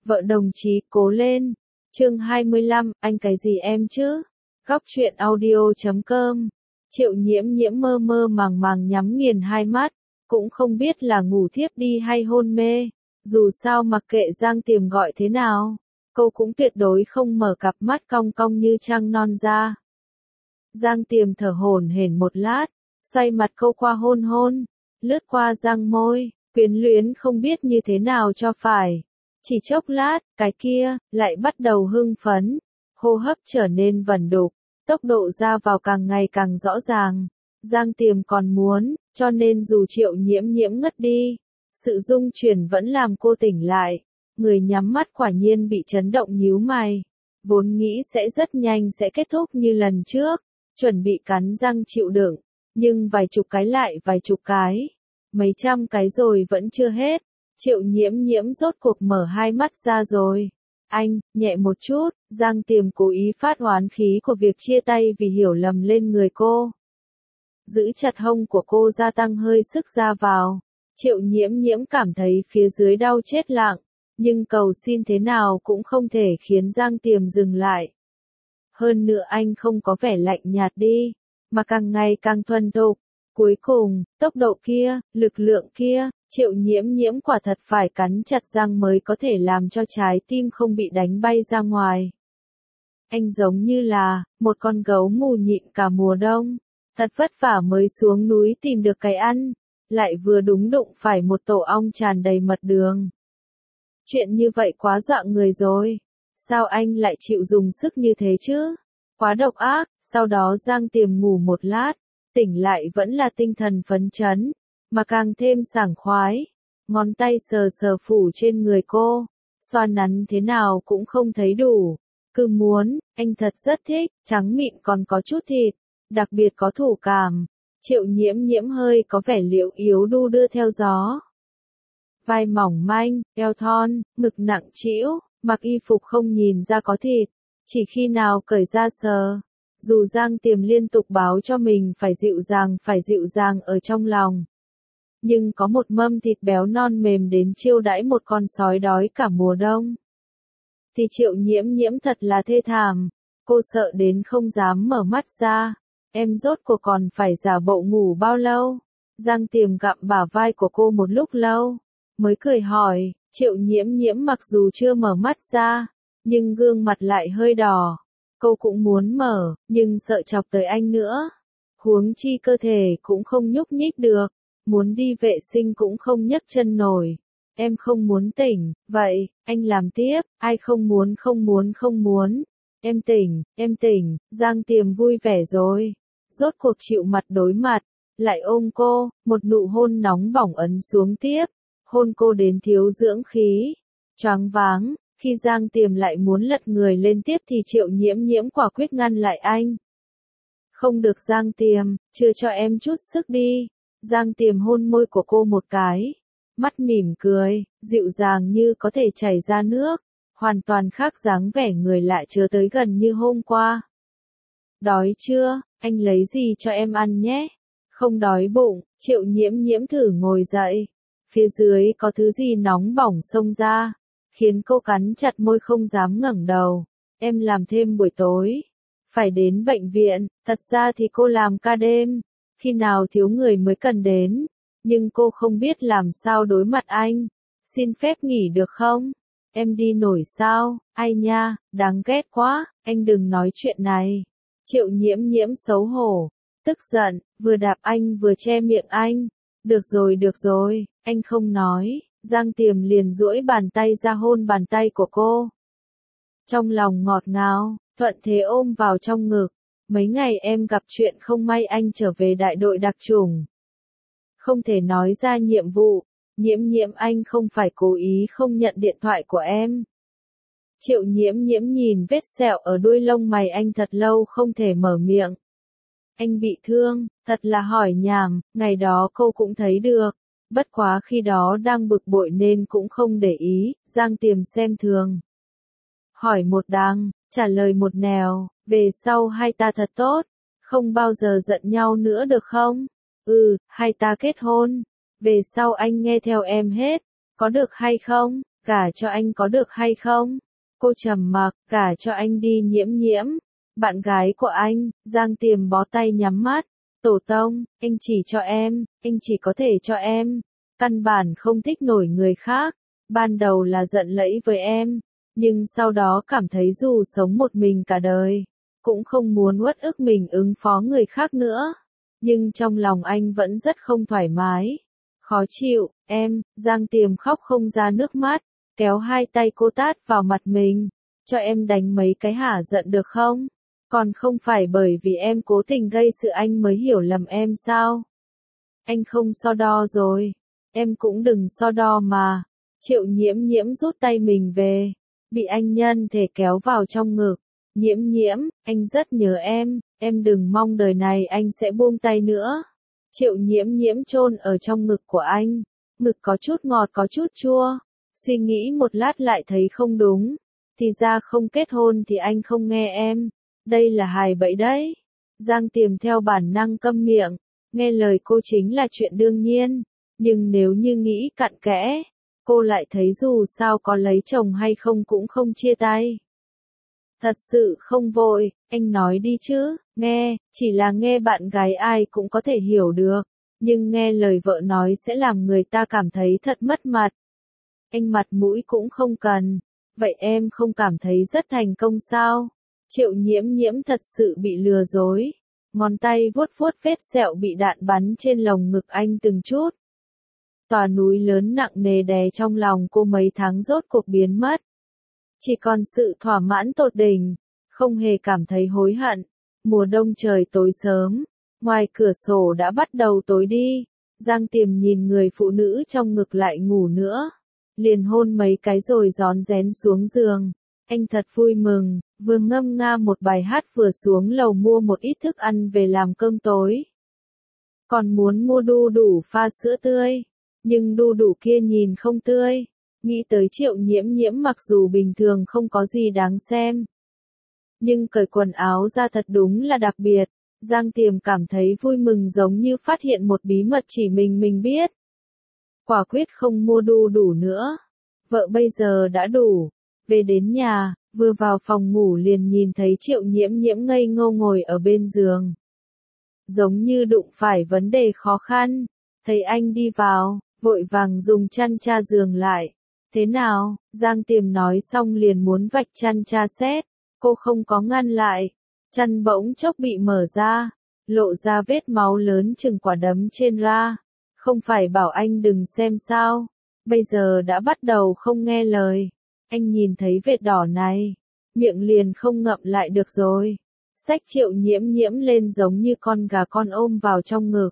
Vợ đồng chí, cố lên. Chương 25, anh cái gì em chứ? Góc truyện audio.com. Triệu Nhiễm Nhiễm mơ mơ màng màng nhắm nghiền hai mắt, cũng không biết là ngủ thiếp đi hay hôn mê. Dù sao mặc kệ Giang Tiềm gọi thế nào, cô cũng tuyệt đối không mở cặp mắt cong cong như trăng non ra. Giang Tiềm thở hổn hển một lát, xoay mặt cô qua hôn hôn, lướt qua Giang môi, quyến luyến không biết như thế nào cho phải. Chỉ chốc lát, cái kia, lại bắt đầu hưng phấn, hô hấp trở nên vẩn đục, tốc độ ra vào càng ngày càng rõ ràng. Giang Tiềm còn muốn, cho nên dù Triệu Nhiễm Nhiễm ngất đi, sự rung chuyển vẫn làm cô tỉnh lại. Người nhắm mắt quả nhiên bị chấn động nhíu mày, vốn nghĩ sẽ rất nhanh sẽ kết thúc như lần trước, chuẩn bị cắn răng chịu đựng, nhưng vài chục cái lại vài chục cái, mấy trăm cái rồi vẫn chưa hết. Triệu Nhiễm Nhiễm rốt cuộc mở hai mắt ra rồi. Anh, nhẹ một chút. Giang Tiềm cố ý phát oán khí của việc chia tay vì hiểu lầm lên người cô. Giữ chặt hông của cô gia tăng hơi sức ra vào. Triệu Nhiễm Nhiễm cảm thấy phía dưới đau chết lặng, nhưng cầu xin thế nào cũng không thể khiến Giang Tiềm dừng lại. Hơn nữa anh không có vẻ lạnh nhạt đi, mà càng ngày càng thuần thục. Cuối cùng, tốc độ kia, lực lượng kia, Triệu Nhiễm Nhiễm quả thật phải cắn chặt răng mới có thể làm cho trái tim không bị đánh bay ra ngoài. Anh giống như là một con gấu mù nhịn cả mùa đông, thật vất vả mới xuống núi tìm được cái ăn, lại vừa đúng đụng phải một tổ ong tràn đầy mật đường. Chuyện như vậy quá dọa người rồi, sao anh lại chịu dùng sức như thế chứ? Quá độc ác. Sau đó Giang Tiềm ngủ một lát, tỉnh lại vẫn là tinh thần phấn chấn, mà càng thêm sảng khoái. Ngón tay sờ sờ phủ trên người cô, xoa nắn thế nào cũng không thấy đủ. Cứ muốn, anh thật rất thích, trắng mịn còn có chút thịt, đặc biệt có thổ cảm. Triệu Nhiễm Nhiễm hơi có vẻ liễu yếu đu đưa theo gió. Vai mỏng manh, eo thon, ngực nặng trĩu, mặc y phục không nhìn ra có thịt, chỉ khi nào cởi ra sờ. Dù Giang Tiềm liên tục báo cho mình phải dịu dàng ở trong lòng, nhưng có một mâm thịt béo non mềm đến chiêu đãi một con sói đói cả mùa đông, thì Triệu Nhiễm Nhiễm thật là thê thảm. Cô sợ đến không dám mở mắt ra. Em rốt cuộc còn phải giả bộ ngủ bao lâu? Giang Tiềm gặm bả vai của cô một lúc lâu, mới cười hỏi. Triệu Nhiễm Nhiễm mặc dù chưa mở mắt ra, nhưng gương mặt lại hơi đỏ. Cô cũng muốn mở, nhưng sợ chọc tới anh nữa. Huống chi cơ thể cũng không nhúc nhích được, muốn đi vệ sinh cũng không nhấc chân nổi. Em không muốn tỉnh, vậy, anh làm tiếp. Ai không muốn. Em tỉnh. Giang Tiềm vui vẻ rồi. Rốt cuộc chịu mặt đối mặt, lại ôm cô, một nụ hôn nóng bỏng ấn xuống tiếp. Hôn cô đến thiếu dưỡng khí, choáng váng. Khi Giang Tiềm lại muốn lật người lên tiếp thì Triệu Nhiễm Nhiễm quả quyết ngăn lại anh. Không được Giang Tiềm, chưa cho em chút sức đi. Giang Tiềm hôn môi của cô một cái, mắt mỉm cười, dịu dàng như có thể chảy ra nước, hoàn toàn khác dáng vẻ người lại chưa tới gần như hôm qua. Đói chưa, anh lấy gì cho em ăn nhé? Không đói bụng. Triệu Nhiễm Nhiễm thử ngồi dậy, phía dưới có thứ gì nóng bỏng xông ra, khiến cô cắn chặt môi không dám ngẩng đầu. Em làm thêm buổi tối, phải đến bệnh viện. Thật ra thì cô làm ca đêm, khi nào thiếu người mới cần đến, nhưng cô không biết làm sao đối mặt anh. Xin phép nghỉ được không? Em đi nổi sao? Ai nha, đáng ghét quá, anh đừng nói chuyện này. Triệu Nhiễm Nhiễm xấu hổ, tức giận, vừa đạp anh vừa che miệng anh. Được rồi, anh không nói. Giang Tiềm liền duỗi bàn tay ra hôn bàn tay của cô. Trong lòng ngọt ngào, thuận thế ôm vào trong ngực. Mấy ngày em gặp chuyện không may anh trở về đại đội đặc chủng. Không thể nói ra nhiệm vụ. Nhiễm Nhiễm anh không phải cố ý không nhận điện thoại của em. Triệu Nhiễm Nhiễm nhìn vết sẹo ở đuôi lông mày anh thật lâu không thể mở miệng. Anh bị thương, thật là hỏi nhảm, ngày đó cô cũng thấy được. Bất quá khi đó đang bực bội nên cũng không để ý. Giang Tiềm xem thường. Hỏi một đằng, trả lời một nẻo, về sau hai ta thật tốt, không bao giờ giận nhau nữa được không? Hai ta kết hôn, về sau anh nghe theo em hết, có được hay không? Gả cho anh có được hay không? Cô trầm mặc, gả cho anh đi Nhiễm Nhiễm. Bạn gái của anh, Giang Tiềm bó tay nhắm mắt. Tổ tông, anh chỉ cho em, anh chỉ có thể cho em. Căn bản không thích nổi người khác. Ban đầu là giận lẫy với em, nhưng sau đó cảm thấy dù sống một mình cả đời, cũng không muốn uất ức mình ứng phó người khác nữa. Nhưng trong lòng anh vẫn rất không thoải mái. Khó chịu, em, Giang Tiềm khóc không ra nước mắt, kéo hai tay cô tát vào mặt mình. Cho em đánh mấy cái hả giận được không? Còn không phải bởi vì em cố tình gây sự anh mới hiểu lầm em sao? Anh không so đo rồi. Em cũng đừng so đo mà. Triệu Nhiễm Nhiễm rút tay mình về. Bị anh nhân thể kéo vào trong ngực. Nhiễm Nhiễm, anh rất nhớ em đừng mong đời này anh sẽ buông tay nữa. Triệu Nhiễm Nhiễm chôn ở trong ngực của anh. Ngực có chút ngọt có chút chua. Suy nghĩ một lát lại thấy không đúng. Thì ra không kết hôn thì anh không nghe em. Đây là hài bẫy đấy. Giang Tiềm theo bản năng câm miệng. Nghe lời cô chính là chuyện đương nhiên. Nhưng nếu như nghĩ cặn kẽ, cô lại thấy dù sao có lấy chồng hay không cũng không chia tay. Thật sự không vội, anh nói đi chứ, nghe, chỉ là nghe bạn gái ai cũng có thể hiểu được. Nhưng nghe lời vợ nói sẽ làm người ta cảm thấy thật mất mặt. Anh mặt mũi cũng không cần. Vậy em không cảm thấy rất thành công sao? Triệu Nhiễm Nhiễm thật sự bị lừa dối. Ngón tay vuốt vuốt vết sẹo bị đạn bắn trên lồng ngực anh từng chút. Tòa núi lớn nặng nề đè trong lòng cô mấy tháng rốt cuộc biến mất. Chỉ còn sự thỏa mãn tột đỉnh, không hề cảm thấy hối hận. Mùa đông trời tối sớm, ngoài cửa sổ đã bắt đầu tối đi. Giang Tiềm nhìn người phụ nữ trong ngực lại ngủ nữa. Liền hôn mấy cái rồi rón rén xuống giường. Anh thật vui mừng, vừa ngâm nga một bài hát vừa xuống lầu mua một ít thức ăn về làm cơm tối. Còn muốn mua đu đủ pha sữa tươi, nhưng đu đủ kia nhìn không tươi. Nghĩ tới Triệu Nhiễm Nhiễm mặc dù bình thường không có gì đáng xem. Nhưng cởi quần áo ra thật đúng là đặc biệt. Giang Tiềm cảm thấy vui mừng giống như phát hiện một bí mật chỉ mình biết. Quả quyết không mua đu đủ nữa. Vợ bây giờ đã đủ. Về đến nhà, vừa vào phòng ngủ liền nhìn thấy Triệu Nhiễm Nhiễm ngây ngô ngồi ở bên giường. Giống như đụng phải vấn đề khó khăn. Thấy anh đi vào, vội vàng dùng chăn cha giường lại. Thế nào? Giang Tiềm nói xong liền muốn vạch chăn tra xét. Cô không có ngăn lại. Chăn bỗng chốc bị mở ra. Lộ ra vết máu lớn chừng quả đấm trên ra. Không phải bảo anh đừng xem sao. Bây giờ đã bắt đầu không nghe lời. Anh nhìn thấy vết đỏ này. Miệng liền không ngậm lại được rồi. Xách Triệu Nhiễm Nhiễm lên giống như con gà con ôm vào trong ngực.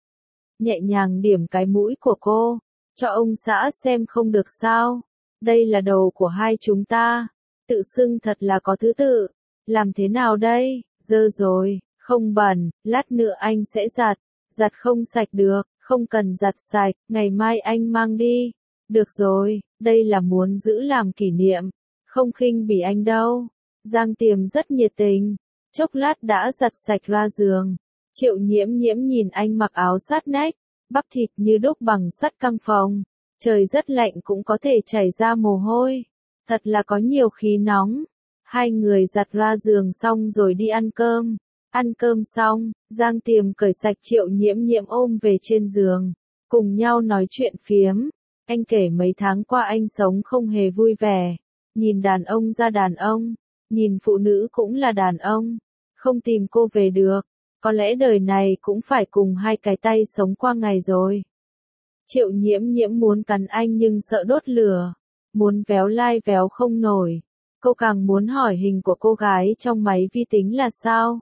Nhẹ nhàng điểm cái mũi của cô. Cho ông xã xem không được sao. Đây là đầu của hai chúng ta. Tự xưng thật là có thứ tự. Làm thế nào đây? Dơ rồi, không bẩn, lát nữa anh sẽ giặt. Giặt không sạch được, không cần giặt sạch, ngày mai anh mang đi. Được rồi, đây là muốn giữ làm kỷ niệm. Không khinh bỉ anh đâu. Giang Tiềm rất nhiệt tình. Chốc lát đã giặt sạch ra giường. Triệu Nhiễm Nhiễm nhìn anh mặc áo sát nách. Bắp thịt như đúc bằng sắt căng phồng. Trời rất lạnh cũng có thể chảy ra mồ hôi. Thật là có nhiều khí nóng. Hai người giặt ra giường xong rồi đi ăn cơm. Ăn cơm xong, Giang Tiềm cởi sạch Triệu Nhiễm Nhiễm ôm về trên giường. Cùng nhau nói chuyện phiếm. Anh kể mấy tháng qua anh sống không hề vui vẻ. Nhìn đàn ông ra đàn ông. Nhìn phụ nữ cũng là đàn ông. Không tìm cô về được. Có lẽ đời này cũng phải cùng hai cái tay sống qua ngày rồi. Triệu Nhiễm Nhiễm muốn cắn anh nhưng sợ đốt lửa. Muốn véo lai véo không nổi. Cô càng muốn hỏi hình của cô gái trong máy vi tính là sao.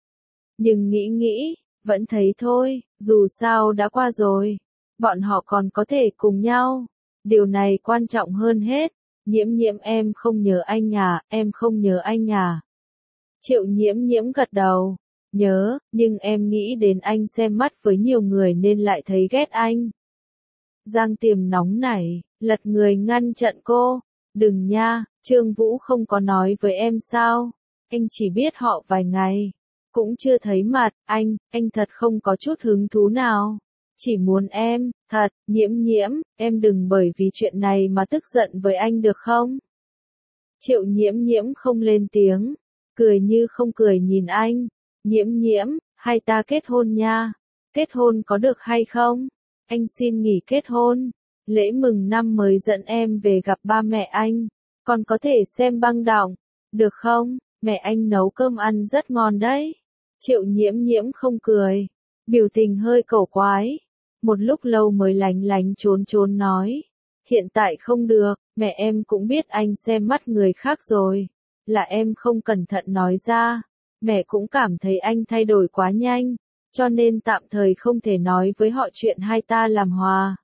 Nhưng nghĩ, vẫn thấy thôi, dù sao đã qua rồi. Bọn họ còn có thể cùng nhau. Điều này quan trọng hơn hết. Nhiễm Nhiễm em không nhớ anh à, em không nhớ anh à. Triệu Nhiễm Nhiễm gật đầu. Nhớ, nhưng em nghĩ đến anh xem mắt với nhiều người nên lại thấy ghét anh. Giang Tiềm nóng nảy, lật người ngăn chặn cô. Đừng nha, Trương Vũ không có nói với em sao. Anh chỉ biết họ vài ngày. Cũng chưa thấy mặt, anh thật không có chút hứng thú nào. Chỉ muốn em, thật, Nhiễm Nhiễm, em đừng bởi vì chuyện này mà tức giận với anh được không? Triệu Nhiễm Nhiễm không lên tiếng, cười như không cười nhìn anh. Nhiễm Nhiễm, hai ta kết hôn nha. Kết hôn có được hay không? Anh xin nghỉ kết hôn. Lễ mừng năm mới dẫn em về gặp ba mẹ anh. Còn có thể xem băng đọng. Được không? Mẹ anh nấu cơm ăn rất ngon đấy. Triệu Nhiễm Nhiễm không cười. Biểu tình hơi cổ quái. Một lúc lâu mới lánh lánh trốn trốn nói. Hiện tại không được, mẹ em cũng biết anh xem mắt người khác rồi. Là em không cẩn thận nói ra. Mẹ cũng cảm thấy anh thay đổi quá nhanh. Cho nên tạm thời không thể nói với họ chuyện hai ta làm hòa.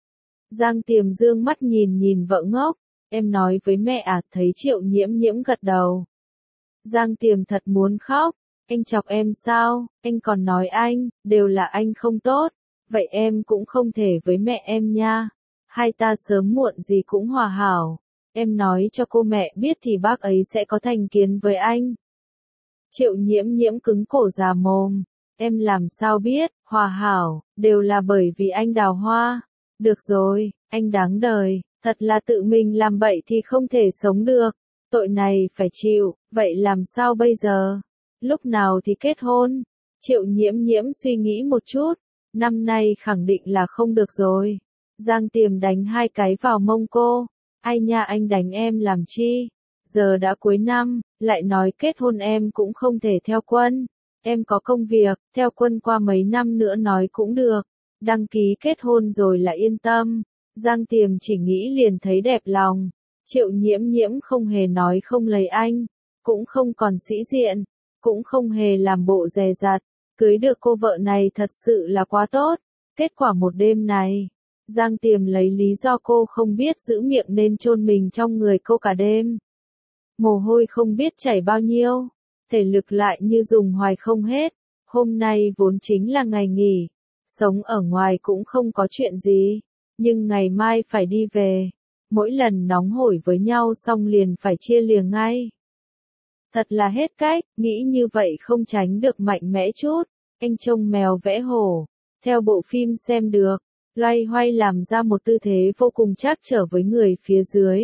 Giang Tiềm dương mắt nhìn nhìn vợ ngốc. Em nói với mẹ à, thấy Triệu Nhiễm Nhiễm gật đầu. Giang Tiềm thật muốn khóc. Anh chọc em sao? Anh còn nói anh, đều là anh không tốt. Vậy em cũng không thể với mẹ em nha. Hai ta sớm muộn gì cũng hòa hảo. Em nói cho cô mẹ biết thì bác ấy sẽ có thành kiến với anh. Triệu Nhiễm Nhiễm cứng cổ già mồm. Em làm sao biết, hòa hảo, đều là bởi vì anh Đào Hoa. Được rồi, anh đáng đời, thật là tự mình làm bậy thì không thể sống được. Tội này phải chịu, vậy làm sao bây giờ? Lúc nào thì kết hôn? Triệu Nhiễm Nhiễm suy nghĩ một chút. Năm nay khẳng định là không được rồi. Giang Tiềm đánh hai cái vào mông cô. Ai nha, anh đánh em làm chi? Giờ đã cuối năm, lại nói kết hôn em cũng không thể theo quân. Em có công việc, theo quân qua mấy năm nữa nói cũng được. Đăng ký kết hôn rồi là yên tâm. Giang Tiềm chỉ nghĩ liền thấy đẹp lòng. Triệu Nhiễm Nhiễm không hề nói không lấy anh. Cũng không còn sĩ diện. Cũng không hề làm bộ dè dặt. Cưới được cô vợ này thật sự là quá tốt. Kết quả một đêm này, Giang Tiềm lấy lý do cô không biết giữ miệng nên chôn mình trong người cô cả đêm. Mồ hôi không biết chảy bao nhiêu, thể lực lại như dùng hoài không hết. Hôm nay vốn chính là ngày nghỉ, sống ở ngoài cũng không có chuyện gì, nhưng ngày mai phải đi về. Mỗi lần nóng hổi với nhau xong liền phải chia lìa ngay. Thật là hết cách, nghĩ như vậy không tránh được mạnh mẽ chút. Anh trông mèo vẽ hổ, theo bộ phim xem được, loay hoay làm ra một tư thế vô cùng trắc trở với người phía dưới.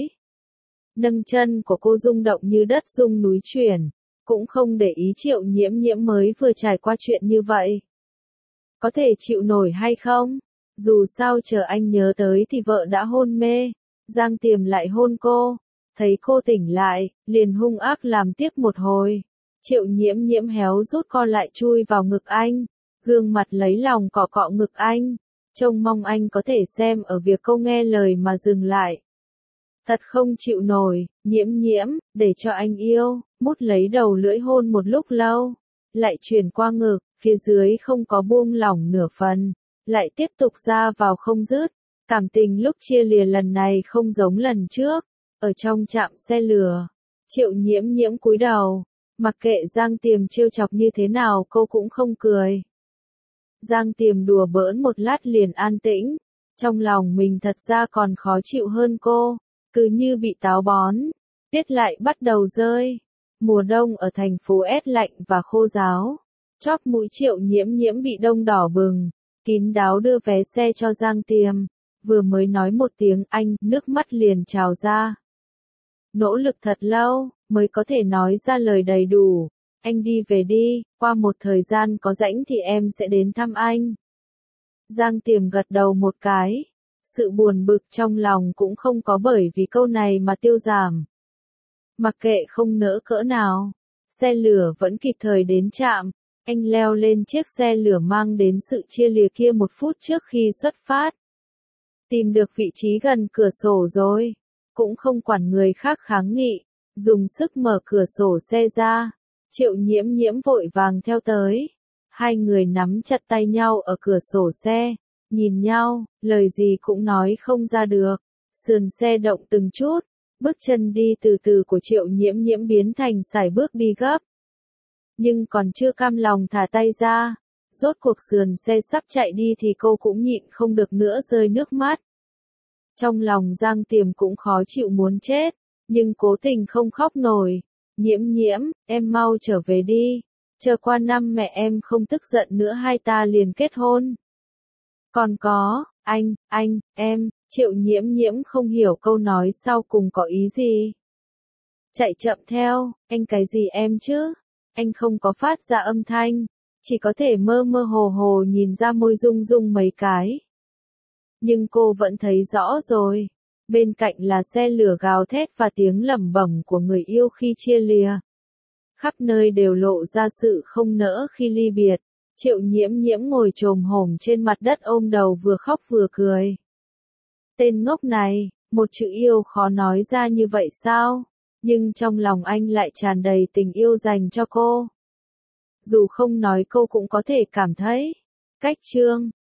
Nâng chân của cô rung động như đất rung núi chuyển, cũng không để ý Triệu Nhiễm Nhiễm mới vừa trải qua chuyện như vậy. Có thể chịu nổi hay không? Dù sao chờ anh nhớ tới thì vợ đã hôn mê. Giang Tiềm lại hôn cô. Thấy cô tỉnh lại, liền hung ác làm tiếp một hồi. Triệu Nhiễm Nhiễm héo rút co lại chui vào ngực anh. Gương mặt lấy lòng cọ cọ ngực anh. Trông mong anh có thể xem ở việc cô nghe lời mà dừng lại. Thật không chịu nổi, Nhiễm Nhiễm, để cho anh yêu, mút lấy đầu lưỡi hôn một lúc lâu. Lại chuyển qua ngực, phía dưới không có buông lỏng nửa phần. Lại tiếp tục ra vào không dứt. Cảm tình lúc chia lìa lần này không giống lần trước. Ở trong trạm xe lửa, Triệu Nhiễm Nhiễm cúi đầu, mặc kệ Giang Tiềm trêu chọc như thế nào cô cũng không cười. Giang Tiềm đùa bỡn một lát liền an tĩnh, trong lòng mình thật ra còn khó chịu hơn cô, cứ như bị táo bón. Tuyết lại bắt đầu rơi, mùa đông ở thành phố S lạnh và khô ráo, chóp mũi Triệu Nhiễm Nhiễm bị đông đỏ bừng, kín đáo đưa vé xe cho Giang Tiềm, vừa mới nói một tiếng anh, nước mắt liền trào ra. Nỗ lực thật lâu, mới có thể nói ra lời đầy đủ. Anh đi về đi, qua một thời gian có rảnh thì em sẽ đến thăm anh. Giang Tiềm gật đầu một cái. Sự buồn bực trong lòng cũng không có bởi vì câu này mà tiêu giảm. Mặc kệ không nỡ cỡ nào, xe lửa vẫn kịp thời đến trạm. Anh leo lên chiếc xe lửa mang đến sự chia lìa kia một phút trước khi xuất phát. Tìm được vị trí gần cửa sổ rồi. Cũng không quản người khác kháng nghị, dùng sức mở cửa sổ xe ra. Triệu Nhiễm Nhiễm vội vàng theo tới. Hai người nắm chặt tay nhau ở cửa sổ xe, nhìn nhau, lời gì cũng nói không ra được. Sườn xe động từng chút, bước chân đi từ từ của Triệu Nhiễm Nhiễm biến thành sải bước đi gấp. Nhưng còn chưa cam lòng thả tay ra, rốt cuộc sườn xe sắp chạy đi thì cô cũng nhịn không được nữa rơi nước mắt. Trong lòng Giang Tiềm cũng khó chịu muốn chết, nhưng cố tình không khóc nổi. Nhiễm Nhiễm, em mau trở về đi. Chờ qua năm mẹ em không tức giận nữa hai ta liền kết hôn. Còn có, anh, em, Triệu Nhiễm Nhiễm không hiểu câu nói sau cùng có ý gì. Chạy chậm theo, anh cái gì em chứ? Anh không có phát ra âm thanh, chỉ có thể mơ mơ hồ hồ nhìn ra môi rung rung mấy cái. Nhưng cô vẫn thấy rõ rồi. Bên cạnh là xe lửa gào thét và tiếng lẩm bẩm của người yêu khi chia lìa. Khắp nơi đều lộ ra sự không nỡ khi ly biệt. Triệu Nhiễm Nhiễm ngồi chồm hổm trên mặt đất ôm đầu vừa khóc vừa cười. Tên ngốc này, một chữ yêu khó nói ra như vậy sao? Nhưng trong lòng anh lại tràn đầy tình yêu dành cho cô. Dù không nói cô cũng có thể cảm thấy. Cách chương